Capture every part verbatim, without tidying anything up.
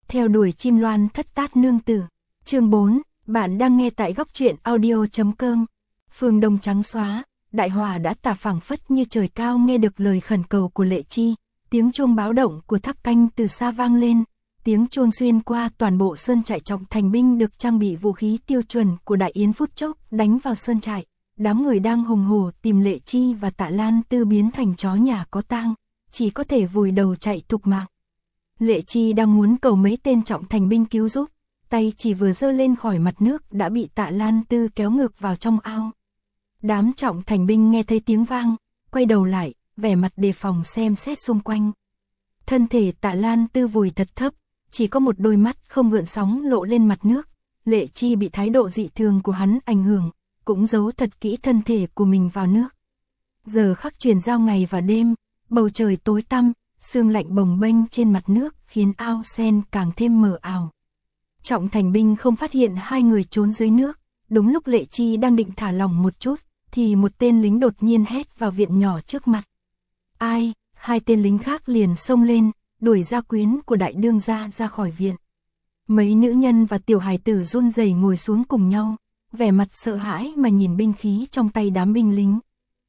Theo đuổi chim loan thất tát nương tử. Chương bốn, bạn đang nghe tại góc truyện audio.com. Phương Đông trắng xóa, đại hỏa đã tà phảng phất như trời cao nghe được lời khẩn cầu của Lệ Chi, tiếng chuông báo động của tháp canh từ xa vang lên, tiếng chuông xuyên qua toàn bộ sơn trại Trọng Thành binh được trang bị vũ khí tiêu chuẩn của Đại Yến phút chốc đánh vào sơn trại. Đám người đang hùng hổ tìm Lệ Chi và Tạ Lan Tư biến thành chó nhà có tang, chỉ có thể vùi đầu chạy thục mạng. Lệ Chi đang muốn cầu mấy tên Trọng Thành binh cứu giúp, tay chỉ vừa giơ lên khỏi mặt nước đã bị Tạ Lan Tư kéo ngược vào trong ao. Đám Trọng Thành binh nghe thấy tiếng vang, quay đầu lại, vẻ mặt đề phòng xem xét xung quanh. Thân thể Tạ Lan Tư vùi thật thấp, chỉ có một đôi mắt không gợn sóng lộ lên mặt nước. Lệ Chi bị thái độ dị thường của hắn ảnh hưởng, cũng giấu thật kỹ thân thể của mình vào nước. Giờ khắc chuyển giao ngày và đêm, bầu trời tối tăm, sương lạnh bồng bênh trên mặt nước khiến ao sen càng thêm mờ ảo. Trọng Thành binh không phát hiện hai người trốn dưới nước, đúng lúc Lệ Chi đang định thả lỏng một chút, thì một tên lính đột nhiên hét vào viện nhỏ trước mặt. Ai? Hai tên lính khác liền xông lên, đuổi gia quyến của đại đương gia ra khỏi viện. Mấy nữ nhân và tiểu hài tử run rẩy ngồi xuống cùng nhau, vẻ mặt sợ hãi mà nhìn binh khí trong tay đám binh lính.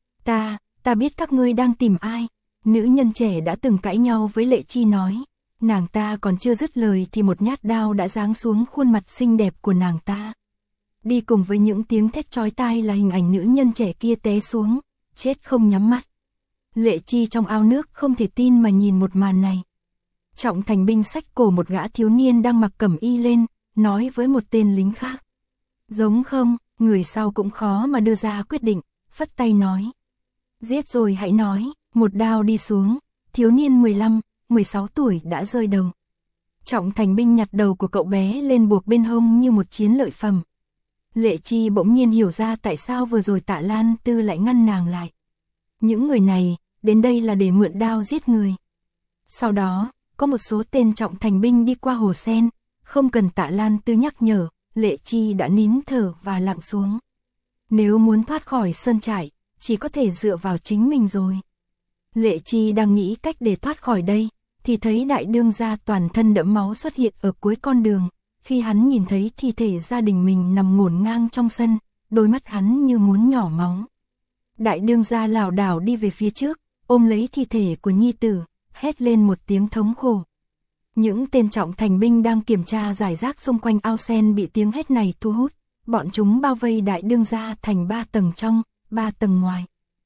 Ta, ta biết các ngươi đang tìm ai. Nữ nhân trẻ đã từng cãi nhau với Lệ Chi nói. Nàng ta còn chưa dứt lời thì một nhát đao đã giáng xuống khuôn mặt xinh đẹp của nàng ta. Đi cùng với những tiếng thét chói tai là hình ảnh nữ nhân trẻ kia té xuống, chết không nhắm mắt. Lệ Chi trong ao nước không thể tin mà nhìn một màn này. Trọng Thành binh xách cổ một gã thiếu niên đang mặc cẩm y lên, nói với một tên lính khác. Giống không, người sau cũng khó mà đưa ra quyết định, phất tay nói. Giết rồi hãy nói, một đao đi xuống, thiếu niên mười lăm, mười sáu tuổi đã rơi đầu. Trọng Thành binh nhặt đầu của cậu bé lên buộc bên hông như một chiến lợi phẩm. Lệ Chi bỗng nhiên hiểu ra tại sao vừa rồi Tạ Lan Tư lại ngăn nàng lại. Những người này, đến đây là để mượn đao giết người. Sau đó, có một số tên Trọng Thành binh đi qua hồ sen, không cần Tạ Lan Tư nhắc nhở, Lệ Chi đã nín thở và lặng xuống. Nếu muốn thoát khỏi sơn trại, chỉ có thể dựa vào chính mình rồi. Lệ Chi đang nghĩ cách để thoát khỏi đây, thì thấy đại đương gia toàn thân đẫm máu xuất hiện ở cuối con đường. Khi hắn nhìn thấy thi thể gia đình mình nằm ngổn ngang trong sân, đôi mắt hắn như muốn nhỏ máu. Đại đương gia lảo đảo đi về phía trước, ôm lấy thi thể của nhi tử, hét lên một tiếng thống khổ. Những tên Trọng Thành binh đang kiểm tra rải rác xung quanh ao sen bị tiếng hét này thu hút, bọn chúng bao vây đại đương gia thành ba tầng trong, ba tầng ngoài.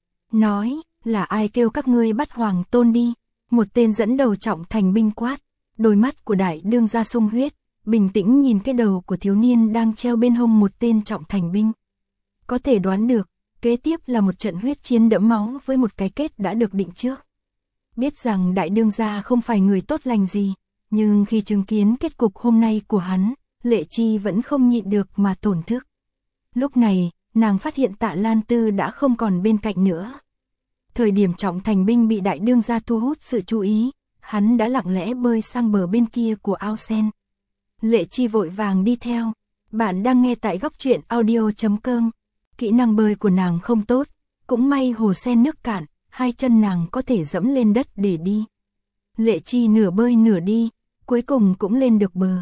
Nói, là ai kêu các ngươi bắt Hoàng Tôn đi? Một tên dẫn đầu Trọng Thành binh quát, đôi mắt của đại đương gia sung huyết, bình tĩnh nhìn cái đầu của thiếu niên đang treo bên hông một tên Trọng Thành binh. Có thể đoán được, kế tiếp là một trận huyết chiến đẫm máu với một cái kết đã được định trước. Biết rằng đại đương gia không phải người tốt lành gì, nhưng khi chứng kiến kết cục hôm nay của hắn, Lệ Chi vẫn không nhịn được mà tổn thức. Lúc này, nàng phát hiện Tạ Lan Tư đã không còn bên cạnh nữa. Thời điểm Trọng Thành binh bị đại đương gia thu hút sự chú ý, hắn đã lặng lẽ bơi sang bờ bên kia của ao sen. Lệ Chi vội vàng đi theo. Bạn đang nghe tại góc truyện audio.com. Kỹ năng bơi của nàng không tốt, cũng may hồ sen nước cạn, hai chân nàng có thể dẫm lên đất để đi. Lệ Chi nửa bơi nửa đi, cuối cùng cũng lên được bờ.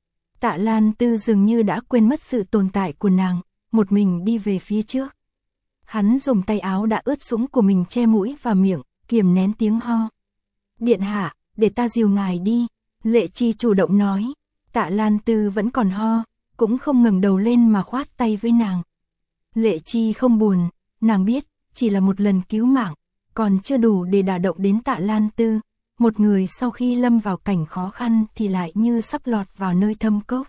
Tạ Lan Tư dường như đã quên mất sự tồn tại của nàng, một mình đi về phía trước. Hắn dùng tay áo đã ướt sũng của mình che mũi và miệng, kiềm nén tiếng ho. Điện hạ, để ta dìu ngài đi, Lệ Chi chủ động nói. Tạ Lan Tư vẫn còn ho, cũng không ngẩng đầu lên mà khoát tay với nàng. Lệ Chi không buồn, nàng biết, chỉ là một lần cứu mạng, còn chưa đủ để đả động đến Tạ Lan Tư. Một người sau khi lâm vào cảnh khó khăn thì lại như sắp lọt vào nơi thâm cốc.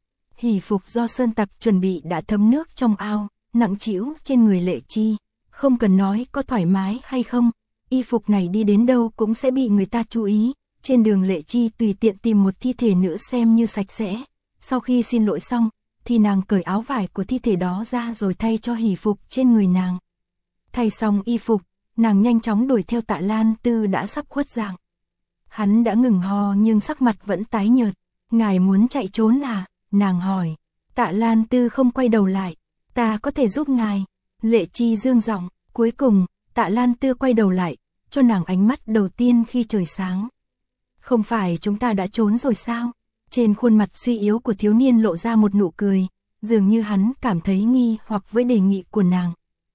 Hỷ phục do sơn tặc chuẩn bị đã thấm nước trong ao, nặng trĩu trên người Lệ Chi. Không cần nói có thoải mái hay không, y phục này đi đến đâu cũng sẽ bị người ta chú ý. Trên đường Lệ Chi tùy tiện tìm một thi thể nữa xem như sạch sẽ. Sau khi xin lỗi xong, thì nàng cởi áo vải của thi thể đó ra rồi thay cho hỷ phục trên người nàng. Thay xong y phục, nàng nhanh chóng đuổi theo Tạ Lan Tư đã sắp khuất dạng. Hắn đã ngừng ho nhưng sắc mặt vẫn tái nhợt. Ngài muốn chạy trốn à? Nàng hỏi. Tạ Lan Tư không quay đầu lại. Ta có thể giúp ngài. Lệ Chi dương giọng. Cuối cùng, Tạ Lan Tư quay đầu lại, cho nàng ánh mắt đầu tiên khi trời sáng. Không phải chúng ta đã trốn rồi sao? Trên khuôn mặt suy yếu của thiếu niên lộ ra một nụ cười, dường như hắn cảm thấy nghi hoặc với đề nghị của nàng.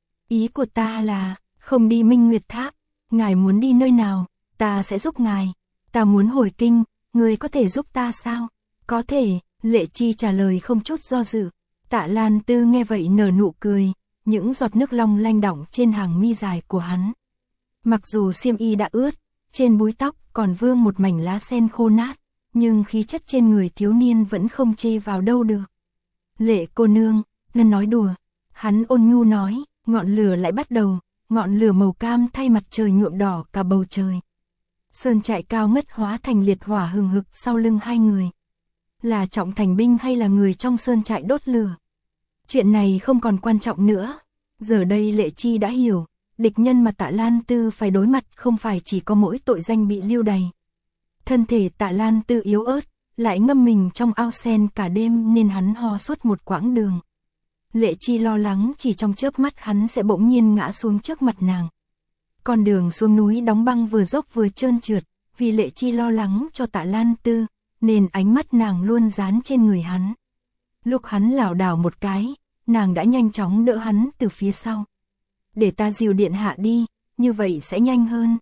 Ý của ta là, không đi Minh Nguyệt Tháp, ngài muốn đi nơi nào, ta sẽ giúp ngài. Ta muốn hồi kinh, người có thể giúp ta sao? Có thể, Lệ Chi trả lời không chút do dự. Tạ Lan Tư nghe vậy nở nụ cười, những giọt nước long lanh đọng trên hàng mi dài của hắn. Mặc dù xiêm y đã ướt, trên búi tóc còn vương một mảnh lá sen khô nát, nhưng khí chất trên người thiếu niên vẫn không chê vào đâu được. Lệ cô nương, nên nói đùa. Hắn ôn nhu nói, ngọn lửa lại bắt đầu, ngọn lửa màu cam thay mặt trời nhuộm đỏ cả bầu trời. Sơn trại cao ngất hóa thành liệt hỏa hừng hực sau lưng hai người. Là Trọng Thành binh hay là người trong sơn trại đốt lửa? Chuyện này không còn quan trọng nữa. Giờ đây Lệ Chi đã hiểu, địch nhân mà Tạ Lan Tư phải đối mặt không phải chỉ có mỗi tội danh bị lưu đày. Thân thể Tạ Lan Tư yếu ớt, lại ngâm mình trong ao sen cả đêm nên hắn ho suốt một quãng đường. Lệ Chi lo lắng chỉ trong chớp mắt hắn sẽ bỗng nhiên ngã xuống trước mặt nàng. Con đường xuống núi đóng băng vừa dốc vừa trơn trượt, vì Lệ Chi lo lắng cho Tạ Lan Tư, nên ánh mắt nàng luôn dán trên người hắn. Lúc hắn lảo đảo một cái, nàng đã nhanh chóng đỡ hắn từ phía sau. Để ta dìu điện hạ đi, như vậy sẽ nhanh hơn.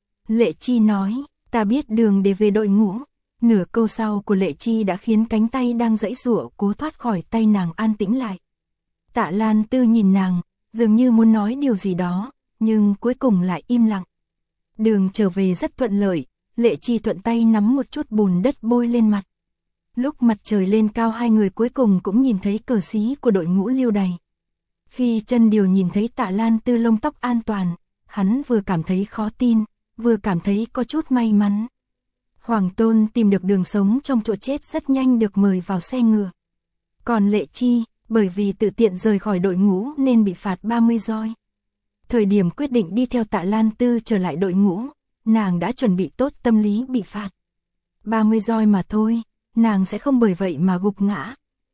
Lệ Chi nói, ta biết đường để về đội ngũ. Nửa câu sau của Lệ Chi đã khiến cánh tay đang giãy giụa cố thoát khỏi tay nàng an tĩnh lại. Tạ Lan Tư nhìn nàng, dường như muốn nói điều gì đó, nhưng cuối cùng lại im lặng. Đường trở về rất thuận lợi, Lệ Chi thuận tay nắm một chút bùn đất bôi lên mặt. Lúc mặt trời lên cao hai người cuối cùng cũng nhìn thấy cờ xí của đội ngũ lưu đày. Khi Chân Điều nhìn thấy Tạ Lan Tư lông tóc an toàn, hắn vừa cảm thấy khó tin, vừa cảm thấy có chút may mắn. Hoàng Tôn tìm được đường sống trong chỗ chết rất nhanh được mời vào xe ngựa. Còn Lệ Chi, bởi vì tự tiện rời khỏi đội ngũ nên bị phạt ba mươi roi. Thời điểm quyết định đi theo Tạ Lan Tư trở lại đội ngũ, nàng đã chuẩn bị tốt tâm lý bị phạt. ba mươi roi mà thôi, nàng sẽ không bởi vậy mà gục ngã.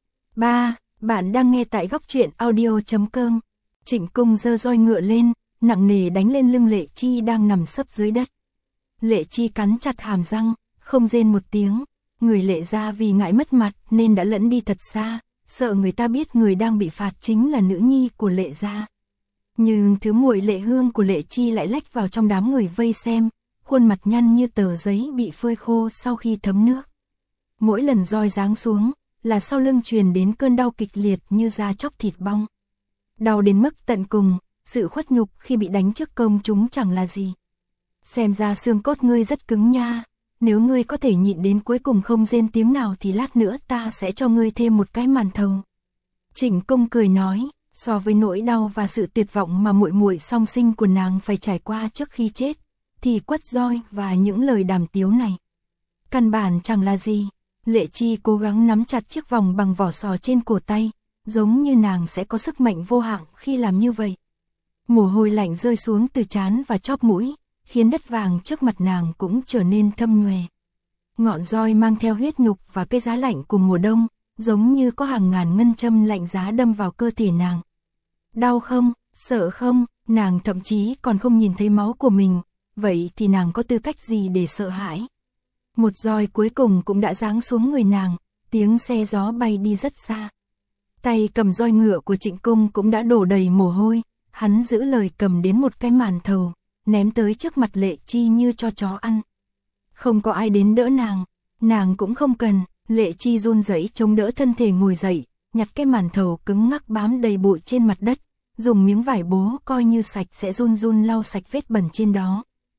ba. Bạn đang nghe tại góc truyện audio chấm com. Trịnh Cung giơ roi ngựa lên, nặng nề đánh lên lưng Lệ Chi đang nằm sấp dưới đất. Lệ Chi cắn chặt hàm răng, không rên một tiếng. Người Lệ gia vì ngại mất mặt nên đã lẫn đi thật xa, sợ người ta biết người đang bị phạt chính là nữ nhi của Lệ gia. Nhưng thứ muội Lệ Hương của Lệ Chi lại lách vào trong đám người vây xem, khuôn mặt nhăn như tờ giấy bị phơi khô sau khi thấm nước. Mỗi lần roi giáng xuống, là sau lưng truyền đến cơn đau kịch liệt như da chóc thịt bong. Đau đến mức tận cùng, sự khuất nhục khi bị đánh trước công chúng chẳng là gì. Xem ra xương cốt ngươi rất cứng nha, nếu ngươi có thể nhịn đến cuối cùng không rên tiếng nào thì lát nữa ta sẽ cho ngươi thêm một cái màn thầu. Trịnh Công cười nói, so với nỗi đau và sự tuyệt vọng mà muội muội song sinh của nàng phải trải qua trước khi chết, thì quất roi và những lời đàm tiếu này căn bản chẳng là gì. Lệ Chi cố gắng nắm chặt chiếc vòng bằng vỏ sò trên cổ tay, giống như nàng sẽ có sức mạnh vô hạn khi làm như vậy. Mồ hôi lạnh rơi xuống từ trán và chóp mũi, khiến đất vàng trước mặt nàng cũng trở nên thâm nhuề. Ngọn roi mang theo huyết nhục và cái giá lạnh của mùa đông, giống như có hàng ngàn ngân châm lạnh giá đâm vào cơ thể nàng. Đau không, sợ không, nàng thậm chí còn không nhìn thấy máu của mình, vậy thì nàng có tư cách gì để sợ hãi? Một roi cuối cùng cũng đã giáng xuống người nàng, tiếng xe gió bay đi rất xa. Tay cầm roi ngựa của Trịnh Cung cũng đã đổ đầy mồ hôi, hắn giữ lời cầm đến một cái màn thầu, ném tới trước mặt Lệ Chi như cho chó ăn. Không có ai đến đỡ nàng, nàng cũng không cần, Lệ Chi run rẩy chống đỡ thân thể ngồi dậy, nhặt cái màn thầu cứng ngắc bám đầy bụi trên mặt đất, dùng miếng vải bố coi như sạch sẽ run run lau sạch vết bẩn trên đó.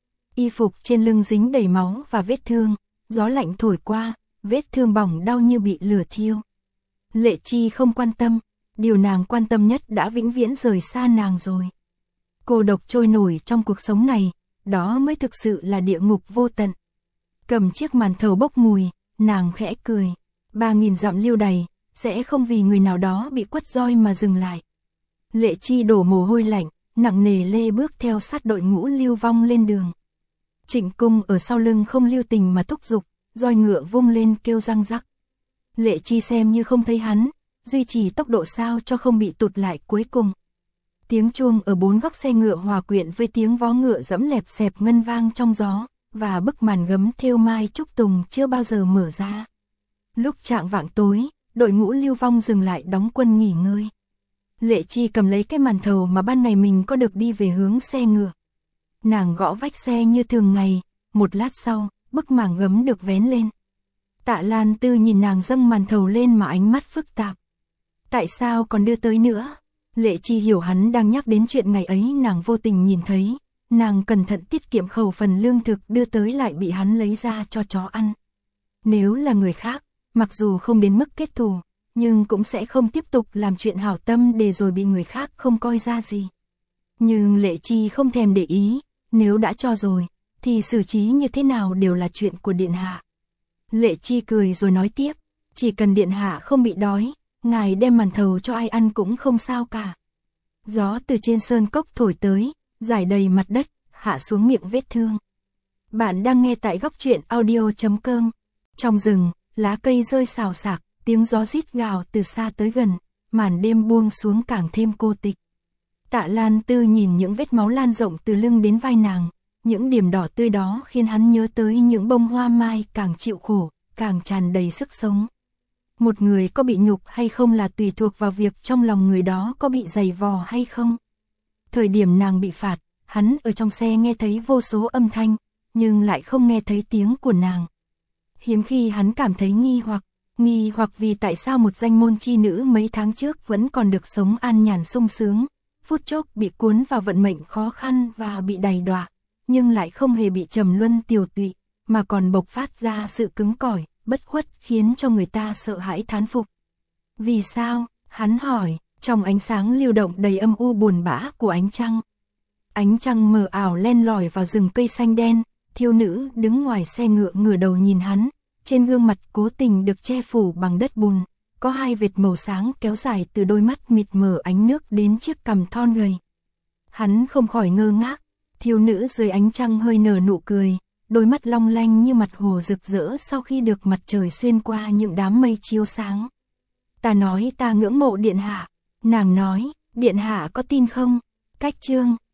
Y phục trên lưng dính đầy máu và vết thương, gió lạnh thổi qua, vết thương bỏng đau như bị lửa thiêu. Lệ Chi không quan tâm, điều nàng quan tâm nhất đã vĩnh viễn rời xa nàng rồi. Cô độc trôi nổi trong cuộc sống này, đó mới thực sự là địa ngục vô tận. Cầm chiếc màn thầu bốc mùi, nàng khẽ cười, ba nghìn dặm lưu đày, sẽ không vì người nào đó bị quất roi mà dừng lại. Lệ Chi đổ mồ hôi lạnh, nặng nề lê bước theo sát đội ngũ lưu vong lên đường. Trịnh Cung ở sau lưng không lưu tình mà thúc giục, roi ngựa vung lên kêu răng rắc. Lệ Chi xem như không thấy hắn, duy trì tốc độ sao cho không bị tụt lại cuối cùng. Tiếng chuông ở bốn góc xe ngựa hòa quyện với tiếng vó ngựa dẫm lẹp xẹp ngân vang trong gió, và bức màn gấm thêu mai trúc tùng chưa bao giờ mở ra. Lúc chạng vạng tối, đội ngũ Lưu Vong dừng lại đóng quân nghỉ ngơi. Lệ Chi cầm lấy cái màn thầu mà ban ngày mình có được đi về hướng xe ngựa. Nàng gõ vách xe như thường ngày, một lát sau, bức mảng gấm được vén lên. Tạ Lan Tư nhìn nàng dâng màn thầu lên mà ánh mắt phức tạp. Tại sao còn đưa tới nữa? Lệ Chi hiểu hắn đang nhắc đến chuyện ngày ấy nàng vô tình nhìn thấy, nàng cẩn thận tiết kiệm khẩu phần lương thực đưa tới lại bị hắn lấy ra cho chó ăn. Nếu là người khác, mặc dù không đến mức kết thù, nhưng cũng sẽ không tiếp tục làm chuyện hảo tâm để rồi bị người khác không coi ra gì. Nhưng Lệ Chi không thèm để ý, nếu đã cho rồi, thì xử trí như thế nào đều là chuyện của điện hạ. Lệ Chi cười rồi nói tiếp, chỉ cần điện hạ không bị đói, ngài đem màn thầu cho ai ăn cũng không sao cả. Gió từ trên sơn cốc thổi tới, rải đầy mặt đất, hạ xuống miệng vết thương. Bạn đang nghe tại góc truyện audio chấm com. Trong rừng, lá cây rơi xào xạc, tiếng gió rít gào từ xa tới gần, màn đêm buông xuống càng thêm cô tịch. Tạ Lan Tư nhìn những vết máu lan rộng từ lưng đến vai nàng, những điểm đỏ tươi đó khiến hắn nhớ tới những bông hoa mai càng chịu khổ, càng tràn đầy sức sống. Một người có bị nhục hay không là tùy thuộc vào việc trong lòng người đó có bị dày vò hay không. Thời điểm nàng bị phạt, hắn ở trong xe nghe thấy vô số âm thanh, nhưng lại không nghe thấy tiếng của nàng. Hiếm khi hắn cảm thấy nghi hoặc, nghi hoặc vì tại sao một danh môn chi nữ mấy tháng trước vẫn còn được sống an nhàn sung sướng, phút chốc bị cuốn vào vận mệnh khó khăn và bị đày đọa, nhưng lại không hề bị trầm luân tiều tụy, mà còn bộc phát ra sự cứng cỏi, bất khuất khiến cho người ta sợ hãi thán phục. Vì sao? Hắn hỏi, trong ánh sáng lưu động đầy âm u buồn bã của ánh trăng. Ánh trăng mờ ảo len lỏi vào rừng cây xanh đen, thiếu nữ đứng ngoài xe ngựa ngửa đầu nhìn hắn, trên gương mặt cố tình được che phủ bằng đất bùn, có hai vệt màu sáng kéo dài từ đôi mắt mịt mờ ánh nước đến chiếc cằm thon gầy. Hắn không khỏi ngơ ngác, thiếu nữ dưới ánh trăng hơi nở nụ cười, đôi mắt long lanh như mặt hồ rực rỡ sau khi được mặt trời xuyên qua những đám mây chiếu sáng. Ta nói ta ngưỡng mộ điện hạ, nàng nói, điện hạ có tin không? Cách chương,